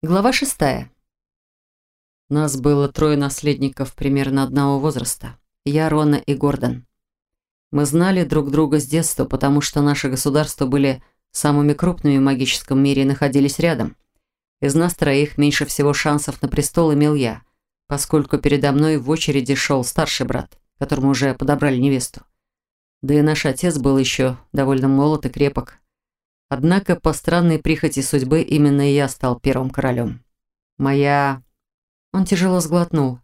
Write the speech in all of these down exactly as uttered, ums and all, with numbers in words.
Глава шестая. Нас было трое наследников примерно одного возраста. Я, Рона и Гордон. Мы знали друг друга с детства, потому что наши государства были самыми крупными в магическом мире и находились рядом. Из нас троих меньше всего шансов на престол имел я, поскольку передо мной в очереди шел старший брат, которому уже подобрали невесту. Да и наш отец был еще довольно молод и крепок. Однако, по странной прихоти судьбы, именно я стал первым королем. Моя... Он тяжело сглотнул.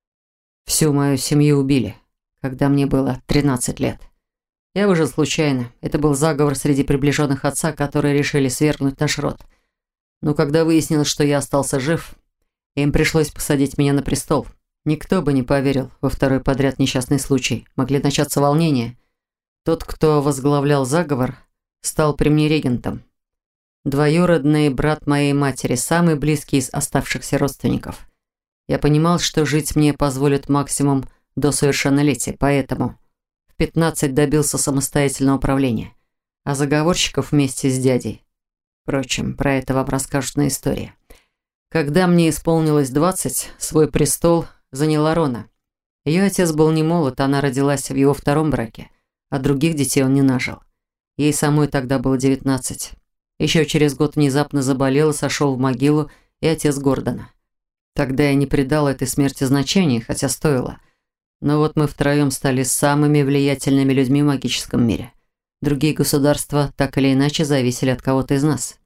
Всю мою семью убили, когда мне было тринадцать лет. Я выжил случайно. Это был заговор среди приближенных отца, которые решили свергнуть наш род. Но когда выяснилось, что я остался жив, им пришлось посадить меня на престол. Никто бы не поверил во второй подряд несчастный случай. Могли начаться волнения. Тот, кто возглавлял заговор, стал при мне регентом. Двоюродный брат моей матери, самый близкий из оставшихся родственников. Я понимал, что жить мне позволит максимум до совершеннолетия, поэтому в пятнадцать добился самостоятельного управления, а заговорщиков вместе с дядей. Впрочем, про это вам расскажут на истории. Когда мне исполнилось двадцать, свой престол заняла Рона. Ее отец был не молод, она родилась в его втором браке, а других детей он не нажил. Ей самой тогда было девятнадцать. Еще через год внезапно заболел и сошел в могилу и отец Гордона. Тогда я не придал этой смерти значения, хотя стоило. Но вот мы втроем стали самыми влиятельными людьми в магическом мире. Другие государства так или иначе зависели от кого-то из нас.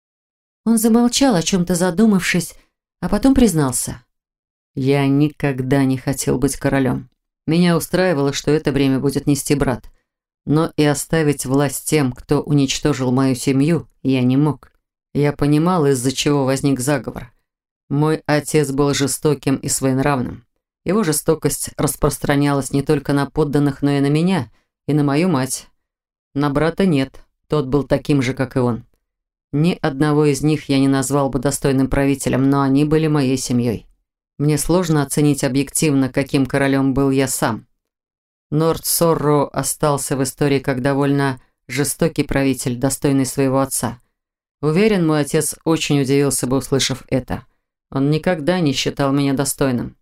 Он замолчал, о чем-то задумавшись, а потом признался. Я никогда не хотел быть королем. Меня устраивало, что это бремя будет нести брат. Но и оставить власть тем, кто уничтожил мою семью, я не мог. Я понимал, из-за чего возник заговор. Мой отец был жестоким и своенравным. Его жестокость распространялась не только на подданных, но и на меня, и на мою мать. На брата нет, тот был таким же, как и он. Ни одного из них я не назвал бы достойным правителем, но они были моей семьей. Мне сложно оценить объективно, каким королем был я сам. Норд Сорро остался в истории как довольно жестокий правитель, достойный своего отца. Уверен, мой отец очень удивился бы, услышав это. Он никогда не считал меня достойным.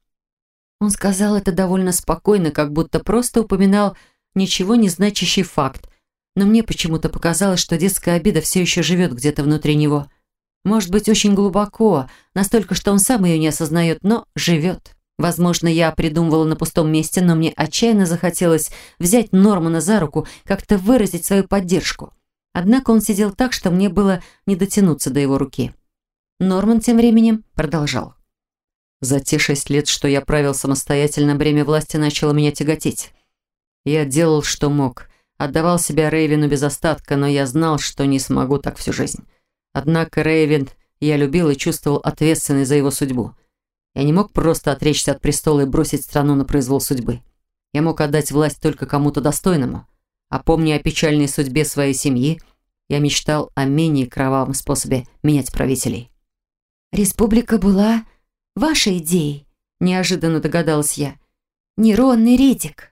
Он сказал это довольно спокойно, как будто просто упоминал ничего не значащий факт. Но мне почему-то показалось, что детская обида все еще живет где-то внутри него. Может быть, очень глубоко, настолько, что он сам ее не осознает, но живет. Возможно, я придумывала на пустом месте, но мне отчаянно захотелось взять Нормана за руку, как-то выразить свою поддержку. Однако он сидел так, что мне было не дотянуться до его руки. Норман тем временем продолжал. За те шесть лет, что я правил самостоятельно, бремя власти начало меня тяготить. Я делал, что мог, отдавал себя Рейвену без остатка, но я знал, что не смогу так всю жизнь. Однако Рейвен я любил и чувствовал ответственность за его судьбу. Я не мог просто отречься от престола и бросить страну на произвол судьбы. Я мог отдать власть только кому-то достойному. А помня о печальной судьбе своей семьи, я мечтал о менее кровавом способе менять правителей. «Республика была вашей идеей», – неожиданно догадалась я. «Нейронный Ридик».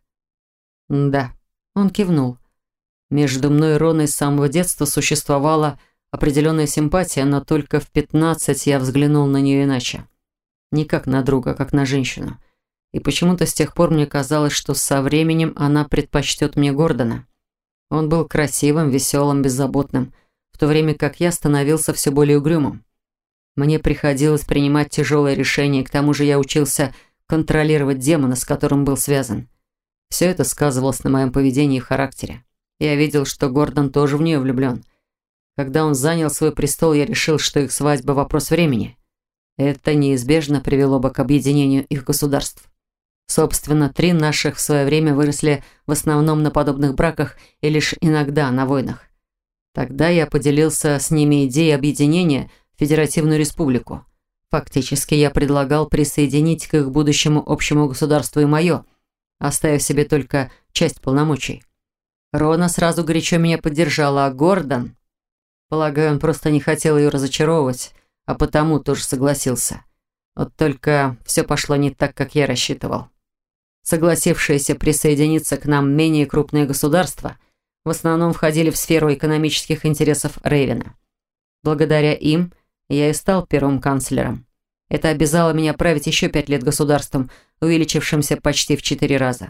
«Да», – он кивнул. «Между мной и Роной с самого детства существовала определенная симпатия, но только в пятнадцать я взглянул на нее иначе. Не как на друга, а как на женщину. И почему-то с тех пор мне казалось, что со временем она предпочтет мне Гордона. Он был красивым, веселым, беззаботным, в то время как я становился все более угрюмым. Мне приходилось принимать тяжелые решения, к тому же я учился контролировать демона, с которым был связан. Все это сказывалось на моем поведении и характере. Я видел, что Гордон тоже в нее влюблен. Когда он занял свой престол, я решил, что их свадьба – вопрос времени. Это неизбежно привело бы к объединению их государств. Собственно, три наших в свое время выросли в основном на подобных браках и лишь иногда на войнах. Тогда я поделился с ними идеей объединения в Федеративную Республику. Фактически я предлагал присоединить к их будущему общему государству и мое, оставив себе только часть полномочий. Рона сразу горячо меня поддержала, а Гордон, полагаю, он просто не хотел ее разочаровывать, а потому тоже согласился. Вот только все пошло не так, как я рассчитывал. Согласившиеся присоединиться к нам менее крупные государства в основном входили в сферу экономических интересов Рейвена. Благодаря им Я и стал первым канцлером. Это обязало меня править еще пять лет государством, увеличившимся почти в четыре раза.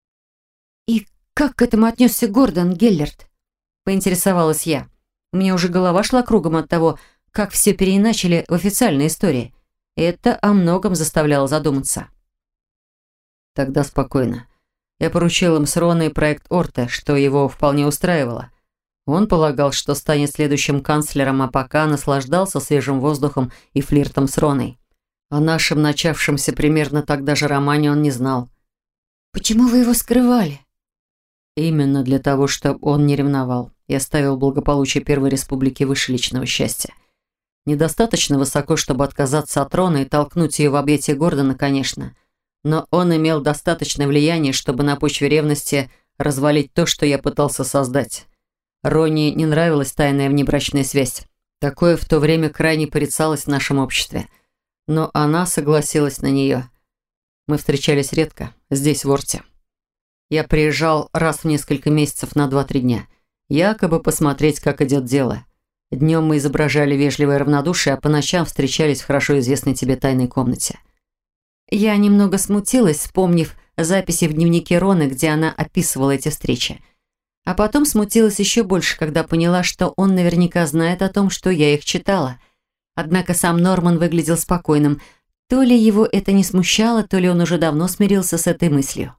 «И как к этому отнесся Гордон Геллерт?» – поинтересовалась я. У меня уже голова шла кругом от того, как все переиначили в официальной истории. Это о многом заставляло задуматься. Тогда спокойно. Я поручил им с Роной проект Орте, что его вполне устраивало. Он полагал, что станет следующим канцлером, а пока наслаждался свежим воздухом и флиртом с Роной. О нашем начавшемся примерно тогда же романе он не знал. «Почему вы его скрывали?» Именно для того, чтобы он не ревновал. Я ставил благополучие Первой Республики выше личного счастья. Недостаточно высоко, чтобы отказаться от Рона и толкнуть ее в объятия Гордона, конечно. Но он имел достаточное влияние, чтобы на почве ревности развалить то, что я пытался создать. Роне не нравилась тайная внебрачная связь. Такое в то время крайне порицалось в нашем обществе. Но она согласилась на нее. Мы встречались редко, здесь, в Орте. Я приезжал раз в несколько месяцев на два-три дня, якобы посмотреть, как идет дело. Днем мы изображали вежливое равнодушие, а по ночам встречались в хорошо известной тебе тайной комнате. Я немного смутилась, вспомнив записи в дневнике Роны, где она описывала эти встречи. А потом смутилась еще больше, когда поняла, что он наверняка знает о том, что я их читала. Однако сам Норман выглядел спокойным. То ли его это не смущало, то ли он уже давно смирился с этой мыслью.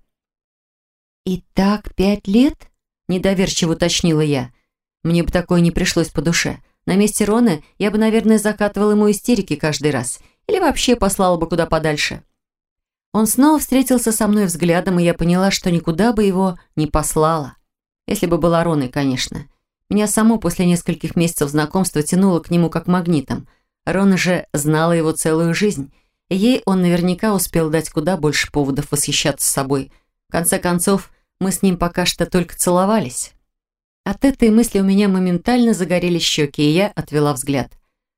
«И так пять лет?» – недоверчиво уточнила я. Мне бы такое не пришлось по душе. На месте Рона я бы, наверное, закатывала ему истерики каждый раз. Или вообще послала бы куда подальше. Он снова встретился со мной взглядом, и я поняла, что никуда бы его не послала. Если бы была Роной, конечно. Меня саму после нескольких месяцев знакомства тянуло к нему как магнитом. Рона же знала его целую жизнь. И ей он наверняка успел дать куда больше поводов восхищаться собой. В конце концов, мы с ним пока что только целовались. От этой мысли у меня моментально загорелись щеки, и я отвела взгляд.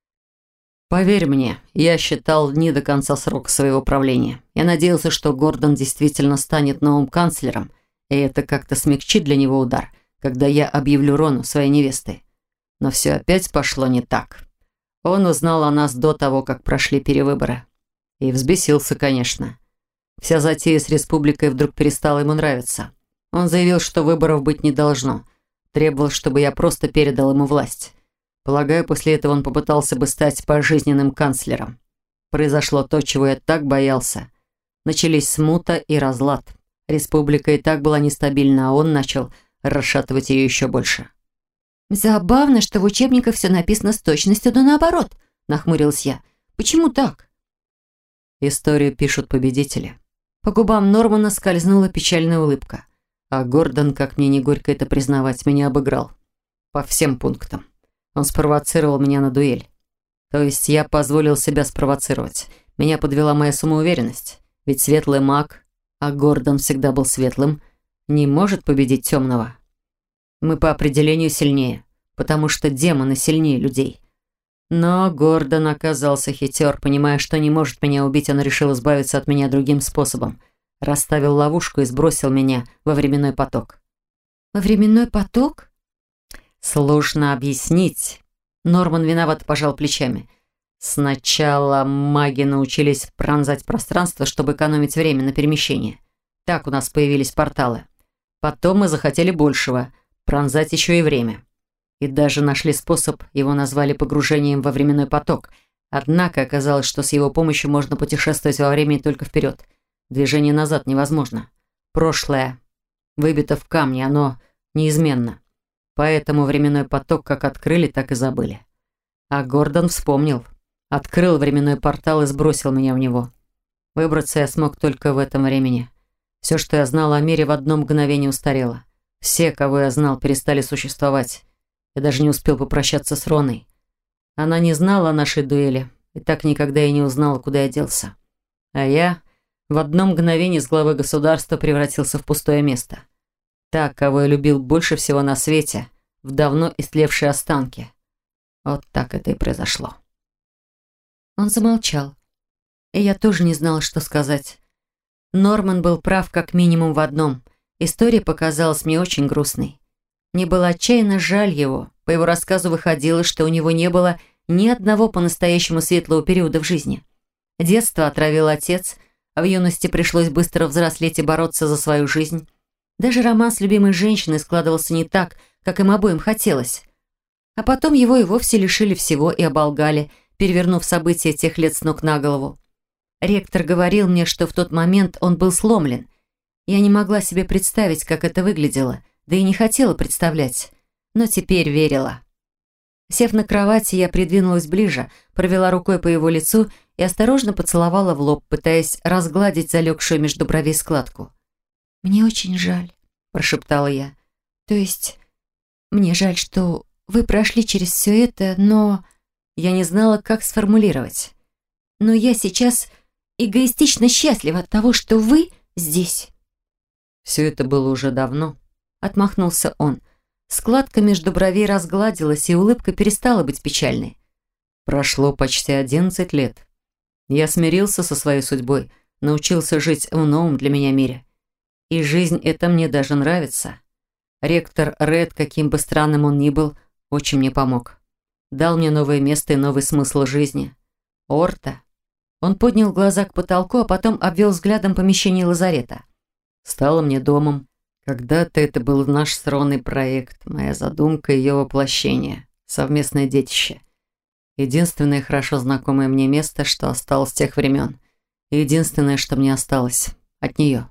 Поверь мне, я считал дни до конца срока своего правления. Я надеялся, что Гордон действительно станет новым канцлером, и это как-то смягчит для него удар, когда я объявлю Рону своей невестой. Но все опять пошло не так. Он узнал о нас до того, как прошли перевыборы. И взбесился, конечно. Вся затея с республикой вдруг перестала ему нравиться. Он заявил, что выборов быть не должно. Требовал, чтобы я просто передал ему власть. Полагаю, после этого он попытался бы стать пожизненным канцлером. Произошло то, чего я так боялся. Начались смута и разлад. Республика и так была нестабильна, а он начал расшатывать ее еще больше. «Забавно, что в учебниках все написано с точностью да наоборот», – нахмурилась я. «Почему так?» Историю пишут победители. По губам Нормана скользнула печальная улыбка. А Гордон, как мне не горько это признавать, меня обыграл. По всем пунктам. Он спровоцировал меня на дуэль. То есть я позволил себя спровоцировать. Меня подвела моя самоуверенность. Ведь светлый маг, а Гордон всегда был светлым, не может победить темного. Мы по определению сильнее, потому что демоны сильнее людей. Но Гордон оказался хитер. Понимая, что не может меня убить, он решил избавиться от меня другим способом. Расставил ловушку и сбросил меня во временной поток. «Во временной поток?» Сложно объяснить. Норман виноват пожал плечами. Сначала маги научились пронзать пространство, чтобы экономить время на перемещение. Так у нас появились порталы. Потом мы захотели большего – пронзать еще и время. И даже нашли способ, его назвали погружением во временной поток. Однако оказалось, что с его помощью можно путешествовать во времени только вперед. Движение назад невозможно. Прошлое выбито в камне, оно неизменно. Поэтому временной поток как открыли, так и забыли. А Гордон вспомнил. Открыл временной портал и сбросил меня в него. Выбраться я смог только в этом времени. Все, что я знал о мире, в одно мгновение устарело. Все, кого я знал, перестали существовать. Я даже не успел попрощаться с Роной. Она не знала о нашей дуэли, и так никогда и не узнала, куда я делся. А я в одно мгновение с главы государства превратился в пустое место. Та, кого я любил больше всего на свете, в давно истлевшие останки. Вот так это и произошло. Он замолчал. И я тоже не знала, что сказать. Норман был прав как минимум в одном. История показалась мне очень грустной. Мне было отчаянно жаль его. По его рассказу выходило, что у него не было Ни одного по-настоящему светлого периода в жизни. Детство отравил отец, а в юности пришлось быстро взрослеть и бороться за свою жизнь. Даже роман с любимой женщиной складывался не так, как им обоим хотелось. А потом его и вовсе лишили всего и оболгали, перевернув события тех лет с ног на голову. Ректор говорил мне, что в тот момент он был сломлен. Я не могла себе представить, как это выглядело, да и не хотела представлять, но теперь верила. Сев на кровати, я придвинулась ближе, провела рукой по его лицу и осторожно поцеловала в лоб, пытаясь разгладить залегшую между бровей складку. «Мне очень жаль», – прошептала я. «То есть, мне жаль, что вы прошли через все это, но...» Я не знала, как сформулировать. «Но я сейчас эгоистично счастлива от того, что вы здесь». «Все это было уже давно», – отмахнулся он. Складка между бровей разгладилась, и улыбка перестала быть печальной. «Прошло почти одиннадцать лет. Я смирился со своей судьбой, научился жить в новом для меня мире. И жизнь эта мне даже нравится. Ректор Ред, каким бы странным он ни был, очень мне помог. Дал мне новое место и новый смысл жизни. Орта». Он поднял глаза к потолку, а потом обвел взглядом помещение лазарета. «Стало мне домом. Когда-то это был наш с Роной проект, моя задумка и ее воплощение, совместное детище. Единственное хорошо знакомое мне место, что осталось с тех времен. И единственное, что мне осталось от нее».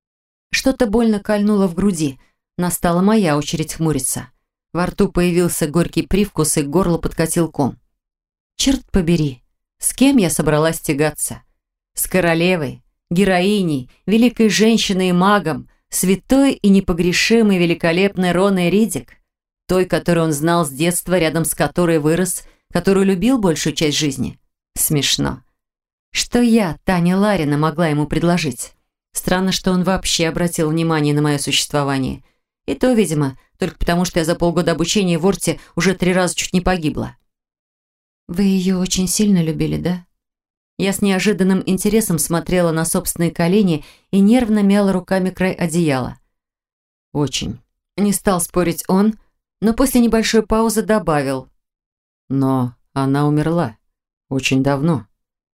Что-то больно кольнуло в груди. Настала моя очередь хмуриться. Во рту появился горький привкус, и к горлу подкатил ком. Черт побери, с кем я собралась тягаться? С королевой, героиней, великой женщиной и магом, святой и непогрешимой великолепной Роной Ридик, той, которую он знал с детства, рядом с которой вырос, которую любил большую часть жизни. Смешно. Что я, Таня Ларина, могла ему предложить? Странно, что он вообще обратил внимание на мое существование. И то, видимо, только потому, что я за полгода обучения в Орте уже три раза чуть не погибла. «Вы ее очень сильно любили, да?» Я с неожиданным интересом смотрела на собственные колени и нервно мяла руками край одеяла. «Очень». Не стал спорить он, но после небольшой паузы добавил. «Но она умерла. Очень давно.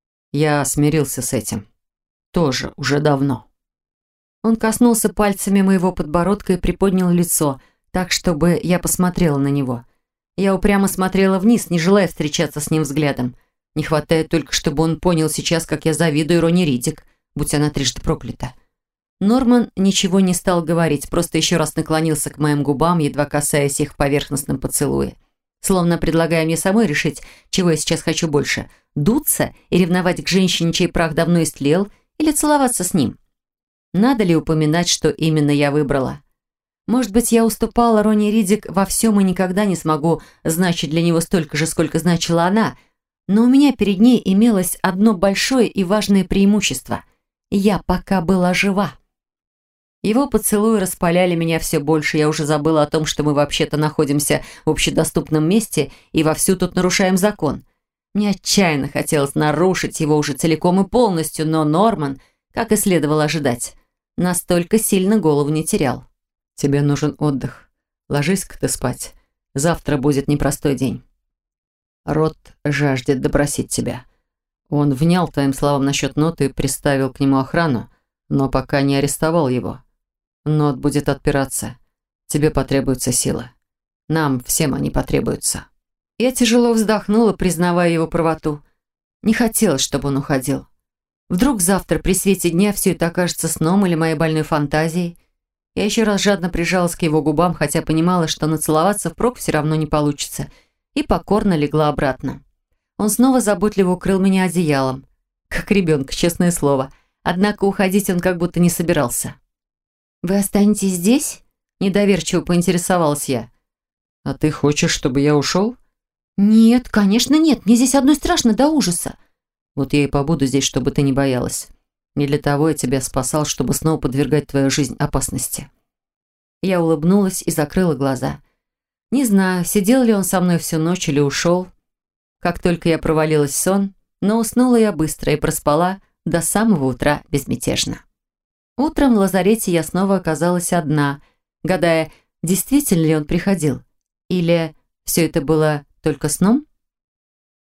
Я смирился с этим. Тоже уже давно». Он коснулся пальцами моего подбородка и приподнял лицо, так, чтобы я посмотрела на него. Я упрямо смотрела вниз, не желая встречаться с ним взглядом. Не хватает только, чтобы он понял сейчас, как я завидую Роне Ридик, будь она трижды проклята. Норман ничего не стал говорить, просто еще раз наклонился к моим губам, едва касаясь их в поверхностном поцелуе. Словно предлагая мне самой решить, чего я сейчас хочу больше – дуться и ревновать к женщине, чей прах давно истлел, или целоваться с ним. Надо ли упоминать, что именно я выбрала? Может быть, я уступала Роне Ридик во всем и никогда не смогу значить для него столько же, сколько значила она, но у меня перед ней имелось одно большое и важное преимущество. Я пока была жива. Его поцелуи распаляли меня все больше, я уже забыла о том, что мы вообще-то находимся в общедоступном месте и вовсю тут нарушаем закон. Мне отчаянно хотелось нарушить его уже целиком и полностью, но Норман, как и следовало ожидать, настолько сильно голову не терял. «Тебе нужен отдых. Ложись-ка ты спать. Завтра будет непростой день. Рот жаждет допросить тебя. Он внял твоим словам насчет ноты и приставил к нему охрану, но пока не арестовал его. Нот будет отпираться. Тебе потребуется сила. Нам всем они потребуются». Я тяжело вздохнула, признавая его правоту. Не хотелось, чтобы он уходил. Вдруг завтра при свете дня все это окажется сном или моей больной фантазией. Я еще раз жадно прижалась к его губам, хотя понимала, что нацеловаться впрок все равно не получится, и покорно легла обратно. Он снова заботливо укрыл меня одеялом. Как ребенка, честное слово. Однако уходить он как будто не собирался. «Вы останетесь здесь?» – недоверчиво поинтересовалась я. «А ты хочешь, чтобы я ушел?» «Нет, конечно нет. Мне здесь одной страшно до ужаса». «Вот я и побуду здесь, чтобы ты не боялась. Не для того я тебя спасал, чтобы снова подвергать твою жизнь опасности». Я улыбнулась и закрыла глаза. Не знаю, сидел ли он со мной всю ночь или ушел. Как только я провалилась в сон, но уснула я быстро и проспала до самого утра безмятежно. Утром в лазарете я снова оказалась одна, гадая, действительно ли он приходил. Или все это было только сном?